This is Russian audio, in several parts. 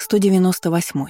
198.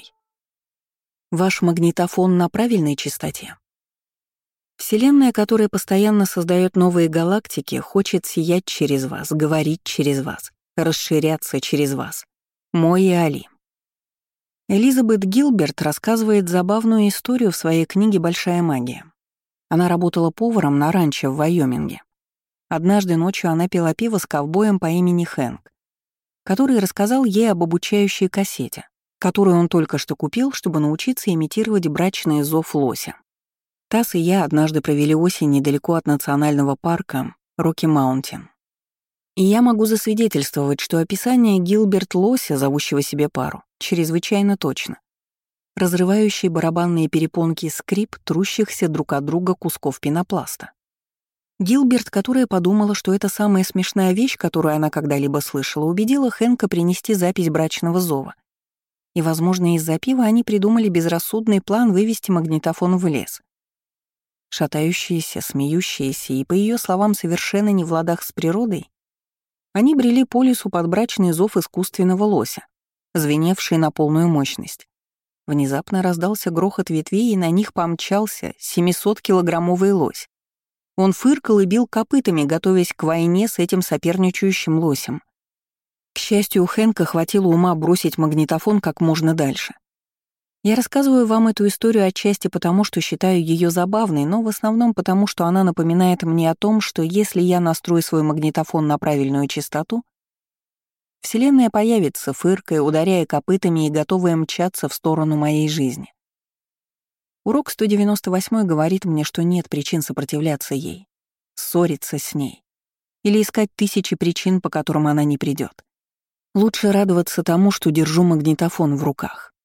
Ваш магнитофон на правильной частоте? Вселенная, которая постоянно создает новые галактики, хочет сиять через вас, говорить через вас, расширяться через вас. Мой и Али. Элизабет Гилберт рассказывает забавную историю в своей книге «Большая магия». Она работала поваром на ранчо в Вайоминге. Однажды ночью она пила пиво с ковбоем по имени Хэнк, который рассказал ей об обучающей кассете, которую он только что купил, чтобы научиться имитировать брачный зов лося. Тасс и я однажды провели осень недалеко от национального парка Рокки-Маунтин. И я могу засвидетельствовать, что описание Гилберт лося, зовущего себе пару, чрезвычайно точно. Разрывающие барабанные перепонки скрип трущихся друг от друга кусков пенопласта. Гилберт, которая подумала, что это самая смешная вещь, которую она когда-либо слышала, убедила Хэнка принести запись брачного зова. И, возможно, из-за пива они придумали безрассудный план вывести магнитофон в лес. Шатающиеся, смеющиеся и, по ее словам, совершенно не в ладах с природой, они брели по лесу под брачный зов искусственного лося, звеневший на полную мощность. Внезапно раздался грохот ветвей, и на них помчался 700-килограммовый лось. Он фыркал и бил копытами, готовясь к войне с этим соперничающим лосем. К счастью, у Хэнка хватило ума бросить магнитофон как можно дальше. Я рассказываю вам эту историю отчасти потому, что считаю ее забавной, но в основном потому, что она напоминает мне о том, что если я настрою свой магнитофон на правильную частоту, Вселенная появится, фыркая, ударяя копытами и готовая мчаться в сторону моей жизни. Урок 198 говорит мне, что нет причин сопротивляться ей, ссориться с ней или искать тысячи причин, по которым она не придет. Лучше радоваться тому, что держу магнитофон в руках.